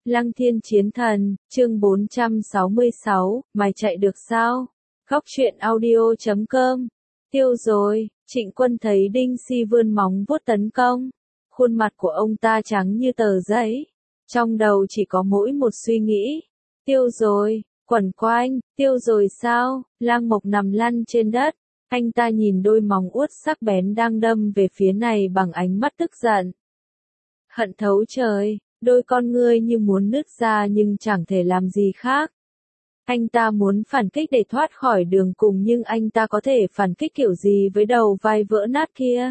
Lăng Thiên Chiến Thần, chương 466, mày chạy được sao? Góc truyện audio.com. Tiêu rồi, Trịnh Quân thấy Đinh Si vươn móng vuốt tấn công. Khuôn mặt của ông ta trắng như tờ giấy. Trong đầu chỉ có mỗi một suy nghĩ. Tiêu rồi, quẩn quanh, tiêu rồi sao? Lang Mộc nằm lăn trên đất. Anh ta nhìn đôi móng vuốt sắc bén đang đâm về phía này bằng ánh mắt tức giận. Hận thấu trời, đôi con ngươi như muốn nứt ra nhưng chẳng thể làm gì khác. Anh ta muốn phản kích để thoát khỏi đường cùng nhưng anh ta có thể phản kích kiểu gì với đầu vai vỡ nát kia?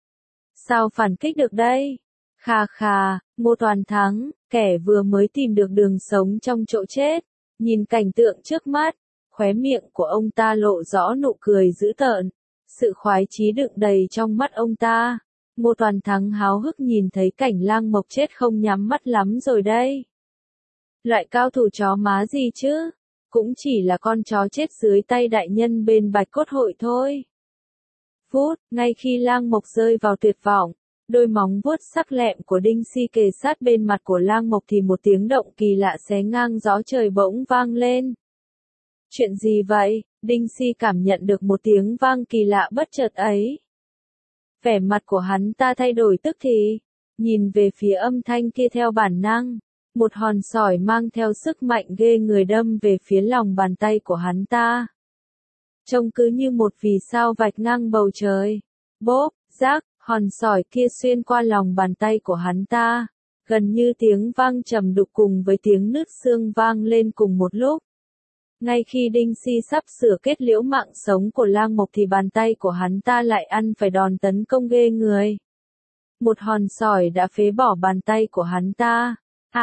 Sao phản kích được đây? Khà khà, Ngô Toàn Thắng, kẻ vừa mới tìm được đường sống trong chỗ chết, nhìn cảnh tượng trước mắt, khóe miệng của ông ta lộ rõ nụ cười dữ tợn, sự khoái chí đựng đầy trong mắt ông ta. Ngô Toàn Thắng háo hức nhìn thấy cảnh Lang Mộc chết không nhắm mắt lắm rồi đây. Loại cao thủ chó má gì chứ? Cũng chỉ là con chó chết dưới tay đại nhân bên Bạch Cốt Hội thôi. Phút, ngay khi Lang Mộc rơi vào tuyệt vọng, đôi móng vuốt sắc lẹm của Đinh Si kề sát bên mặt của Lang Mộc thì một tiếng động kỳ lạ xé ngang gió trời bỗng vang lên. Chuyện gì vậy? Đinh Si cảm nhận được một tiếng vang kỳ lạ bất chợt ấy. Vẻ mặt của hắn ta thay đổi tức thì, nhìn về phía âm thanh kia theo bản năng, một hòn sỏi mang theo sức mạnh ghê người đâm về phía lòng bàn tay của hắn ta. Trông cứ như một vì sao vạch ngang bầu trời. Bốp, rác, hòn sỏi kia xuyên qua lòng bàn tay của hắn ta, gần như tiếng vang trầm đục cùng với tiếng nứt xương vang lên cùng một lúc. Ngay khi Đinh Si sắp sửa kết liễu mạng sống của Lang Mộc thì bàn tay của hắn ta lại ăn phải đòn tấn công ghê người. Một hòn sỏi đã phế bỏ bàn tay của hắn ta.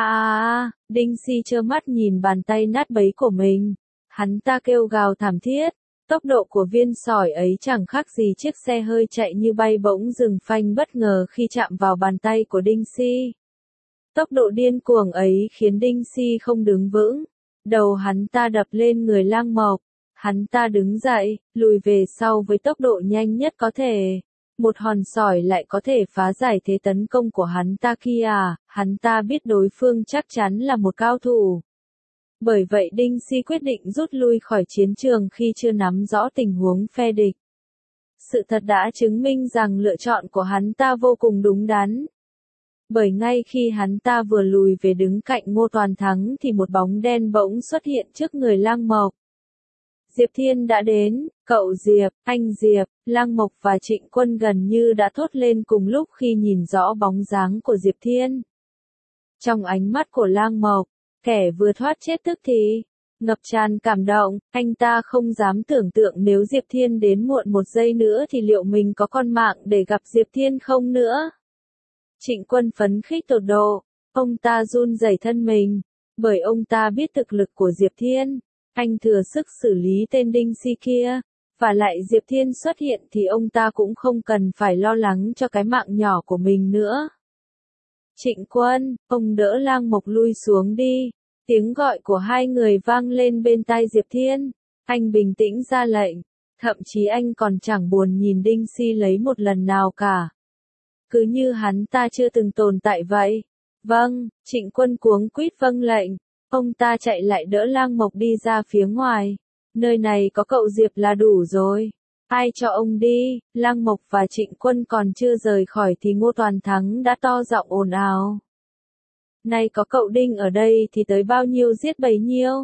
Đinh Si trơ mắt nhìn bàn tay nát bấy của mình. Hắn ta kêu gào thảm thiết. Tốc độ của viên sỏi ấy chẳng khác gì chiếc xe hơi chạy như bay bỗng dừng phanh bất ngờ khi chạm vào bàn tay của Đinh Si. Tốc độ điên cuồng ấy khiến Đinh Si không đứng vững. Đầu hắn ta đập lên người Lang Mộc. Hắn ta đứng dậy, lùi về sau với tốc độ nhanh nhất có thể. Một hòn sỏi lại có thể phá giải thế tấn công của hắn ta kia à? Hắn ta biết đối phương chắc chắn là một cao thủ. Bởi vậy Đinh Si quyết định rút lui khỏi chiến trường khi chưa nắm rõ tình huống phe địch. Sự thật đã chứng minh rằng lựa chọn của hắn ta vô cùng đúng đắn. Bởi ngay khi hắn ta vừa lùi về đứng cạnh Ngô Toàn Thắng thì một bóng đen bỗng xuất hiện trước người Lang Mộc. Diệp Thiên đã đến, cậu Diệp, anh Diệp, Lang Mộc và Trịnh Quân gần như đã thốt lên cùng lúc khi nhìn rõ bóng dáng của Diệp Thiên. Trong ánh mắt của Lang Mộc, kẻ vừa thoát chết tức thì, ngập tràn cảm động, anh ta không dám tưởng tượng nếu Diệp Thiên đến muộn một giây nữa thì liệu mình có con mạng để gặp Diệp Thiên không nữa. Trịnh Quân phấn khích tột độ, ông ta run rẩy thân mình, bởi ông ta biết thực lực của Diệp Thiên, anh thừa sức xử lý tên Đinh Si kia, và lại Diệp Thiên xuất hiện thì ông ta cũng không cần phải lo lắng cho cái mạng nhỏ của mình nữa. Trịnh Quân, ông đỡ Lang Mộc lui xuống đi, tiếng gọi của hai người vang lên bên tai Diệp Thiên, anh bình tĩnh ra lệnh, thậm chí anh còn chẳng buồn nhìn Đinh Si lấy một lần nào cả. Cứ như hắn ta chưa từng tồn tại vậy. Vâng, Trịnh Quân cuống quýt vâng lệnh. Ông ta chạy lại đỡ Lang Mộc đi ra phía ngoài. Nơi này có cậu Diệp là đủ rồi. Ai cho ông đi? Lang Mộc và Trịnh Quân còn chưa rời khỏi thì Ngô Toàn Thắng đã to giọng ồn ào. Này có cậu Đinh ở đây thì tới bao nhiêu giết bấy nhiêu.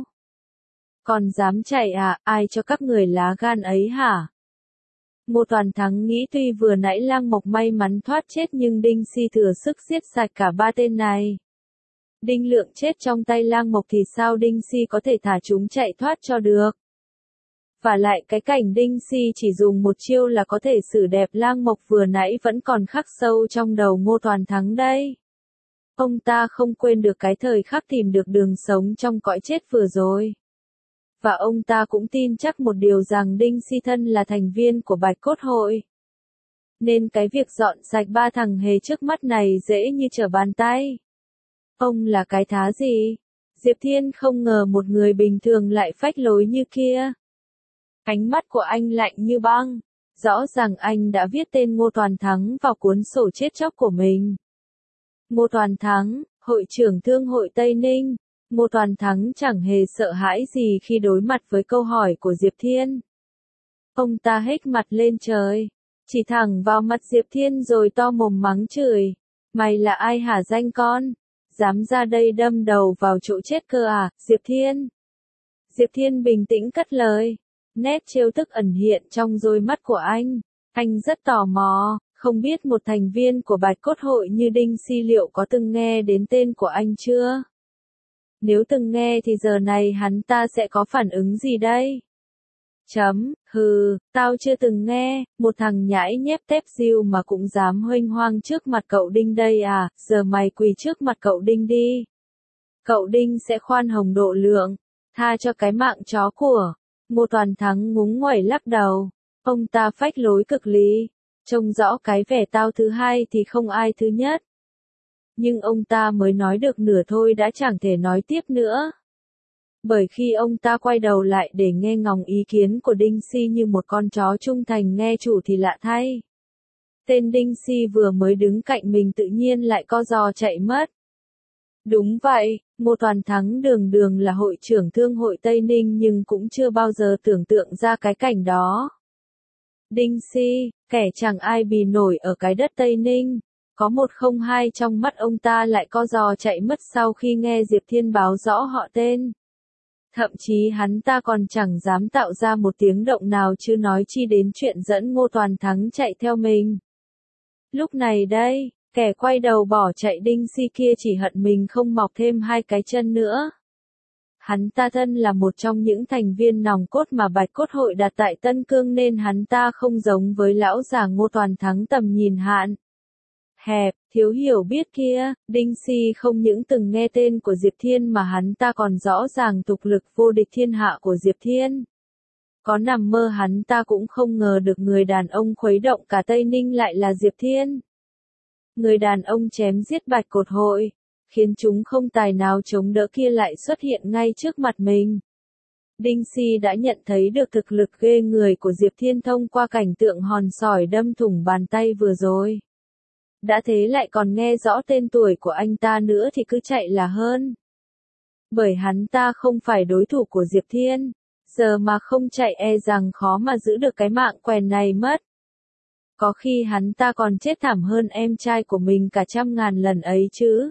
Còn dám chạy à? Ai cho các người lá gan ấy hả? Ngô Toàn Thắng nghĩ tuy vừa nãy Lang Mộc may mắn thoát chết nhưng Đinh Si thừa sức giết sạch cả ba tên này. Đinh Lượng chết trong tay Lang Mộc thì sao Đinh Si có thể thả chúng chạy thoát cho được. Và lại cái cảnh Đinh Si chỉ dùng một chiêu là có thể xử đẹp Lang Mộc vừa nãy vẫn còn khắc sâu trong đầu Ngô Toàn Thắng đây. Ông ta không quên được cái thời khắc tìm được đường sống trong cõi chết vừa rồi. Và ông ta cũng tin chắc một điều rằng Đinh Si thân là thành viên của Bạch Cốt Hội. Nên cái việc dọn sạch ba thằng hề trước mắt này dễ như trở bàn tay. Ông là cái thá gì? Diệp Thiên không ngờ một người bình thường lại phách lối như kia. Ánh mắt của anh lạnh như băng. Rõ ràng anh đã viết tên Ngô Toàn Thắng vào cuốn sổ chết chóc của mình. Ngô Toàn Thắng, Hội trưởng Thương hội Tây Ninh, Ngô Toàn Thắng chẳng hề sợ hãi gì khi đối mặt với câu hỏi của Diệp Thiên. Ông ta hếch mặt lên trời, chỉ thẳng vào mặt Diệp Thiên rồi to mồm mắng chửi. Mày là ai hả danh con? Dám ra đây đâm đầu vào chỗ chết cơ à, Diệp Thiên? Diệp Thiên bình tĩnh cất lời. Nét trêu tức ẩn hiện trong đôi mắt của anh. Anh rất tò mò, không biết một thành viên của Bạch Cốt Hội như Đinh Si liệu có từng nghe đến tên của anh chưa? Nếu từng nghe thì giờ này hắn ta sẽ có phản ứng gì đây? Hừ, tao chưa từng nghe, một thằng nhãi nhép tép diêu mà cũng dám huênh hoang trước mặt cậu Đinh đây à, giờ mày quỳ trước mặt cậu Đinh đi. Cậu Đinh sẽ khoan hồng độ lượng, tha cho cái mạng chó của. Ngô Toàn Thắng ngúng nguẩy lắc đầu, ông ta phách lối cực lý, trông rõ cái vẻ tao thứ hai thì không ai thứ nhất. Nhưng ông ta mới nói được nửa thôi đã chẳng thể nói tiếp nữa. Bởi khi ông ta quay đầu lại để nghe ngóng ý kiến của Đinh Si như một con chó trung thành nghe chủ thì lạ thay. Tên Đinh Si vừa mới đứng cạnh mình tự nhiên lại co giò chạy mất. Đúng vậy, Ngô Toàn Thắng đường đường là hội trưởng Thương hội Tây Ninh nhưng cũng chưa bao giờ tưởng tượng ra cái cảnh đó. Đinh Si, kẻ chẳng ai bì nổi ở cái đất Tây Ninh, có một không hai trong mắt ông ta lại co giò chạy mất sau khi nghe Diệp Thiên báo rõ họ tên. Thậm chí hắn ta còn chẳng dám tạo ra một tiếng động nào chứ nói chi đến chuyện dẫn Ngô Toàn Thắng chạy theo mình. Lúc này đây, kẻ quay đầu bỏ chạy Đinh Si kia chỉ hận mình không mọc thêm hai cái chân nữa. Hắn ta thân là một trong những thành viên nòng cốt mà Bạch Cốt Hội đặt tại Tân Cương nên hắn ta không giống với lão già Ngô Toàn Thắng tầm nhìn hạn hẹp, thiếu hiểu biết kia. Đinh Si không những từng nghe tên của Diệp Thiên mà hắn ta còn rõ ràng thực lực vô địch thiên hạ của Diệp Thiên. Có nằm mơ hắn ta cũng không ngờ được người đàn ông khuấy động cả Tây Ninh lại là Diệp Thiên. Người đàn ông chém giết Bạch Cốt Hội, khiến chúng không tài nào chống đỡ kia lại xuất hiện ngay trước mặt mình. Đinh Si đã nhận thấy được thực lực ghê người của Diệp Thiên thông qua cảnh tượng hòn sỏi đâm thủng bàn tay vừa rồi. Đã thế lại còn nghe rõ tên tuổi của anh ta nữa thì cứ chạy là hơn. Bởi hắn ta không phải đối thủ của Diệp Thiên, giờ mà không chạy e rằng khó mà giữ được cái mạng quèn này mất. Có khi hắn ta còn chết thảm hơn em trai của mình cả 100.000 lần ấy chứ.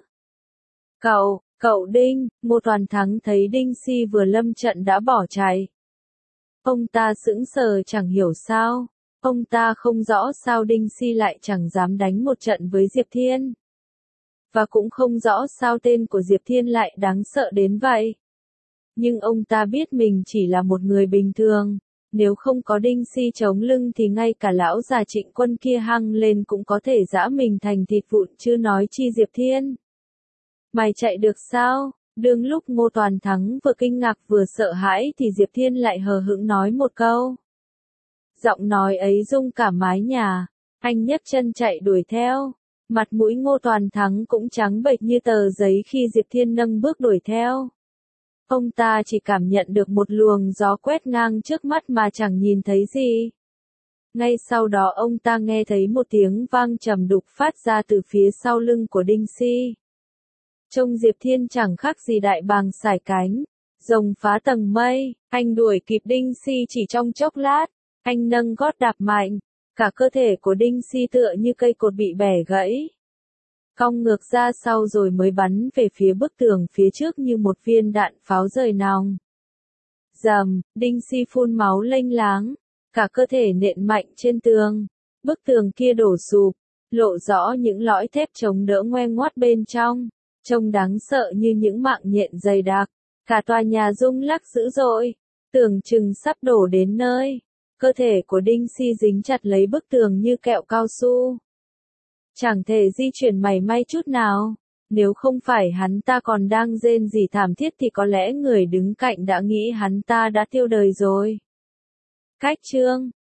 Cậu Đinh, Ngô Toàn Thắng thấy Đinh Si vừa lâm trận đã bỏ chạy. Ông ta sững sờ chẳng hiểu sao. Ông ta không rõ sao Đinh Si lại chẳng dám đánh một trận với Diệp Thiên. Và cũng không rõ sao tên của Diệp Thiên lại đáng sợ đến vậy. Nhưng ông ta biết mình chỉ là một người bình thường. Nếu không có Đinh Si chống lưng thì ngay cả lão già Trịnh Quân kia hăng lên cũng có thể giã mình thành thịt vụn chứ nói chi Diệp Thiên. Mày chạy được sao? Đương lúc Ngô Toàn Thắng vừa kinh ngạc vừa sợ hãi thì Diệp Thiên lại hờ hững nói một câu. Giọng nói ấy rung cả mái nhà. Anh nhấc chân chạy đuổi theo. Mặt mũi Ngô Toàn Thắng cũng trắng bệch như tờ giấy khi Diệp Thiên nâng bước đuổi theo. Ông ta chỉ cảm nhận được một luồng gió quét ngang trước mắt mà chẳng nhìn thấy gì. Ngay sau đó ông ta nghe thấy một tiếng vang trầm đục phát ra từ phía sau lưng của Đinh Si. Trông Diệp Thiên chẳng khác gì đại bàng sải cánh, rồng phá tầng mây. Anh đuổi kịp Đinh Si chỉ trong chốc lát. Anh nâng gót đạp mạnh, cả cơ thể của Đinh Si tựa như cây cột bị bẻ gãy. Cong ngược ra sau rồi mới bắn về phía bức tường phía trước như một viên đạn pháo rời nòng. Rầm, Đinh Si phun máu lênh láng, cả cơ thể nện mạnh trên tường. Bức tường kia đổ sụp, lộ rõ những lõi thép chống đỡ ngoe ngoắt bên trong, trông đáng sợ như những mạng nhện dày đặc. Cả tòa nhà rung lắc dữ dội, tưởng chừng sắp đổ đến nơi. Cơ thể của Đinh Si dính chặt lấy bức tường như kẹo cao su. Chẳng thể di chuyển mảy may chút nào. Nếu không phải hắn ta còn đang rên rỉ thảm thiết thì có lẽ người đứng cạnh đã nghĩ hắn ta đã tiêu đời rồi. Cách chương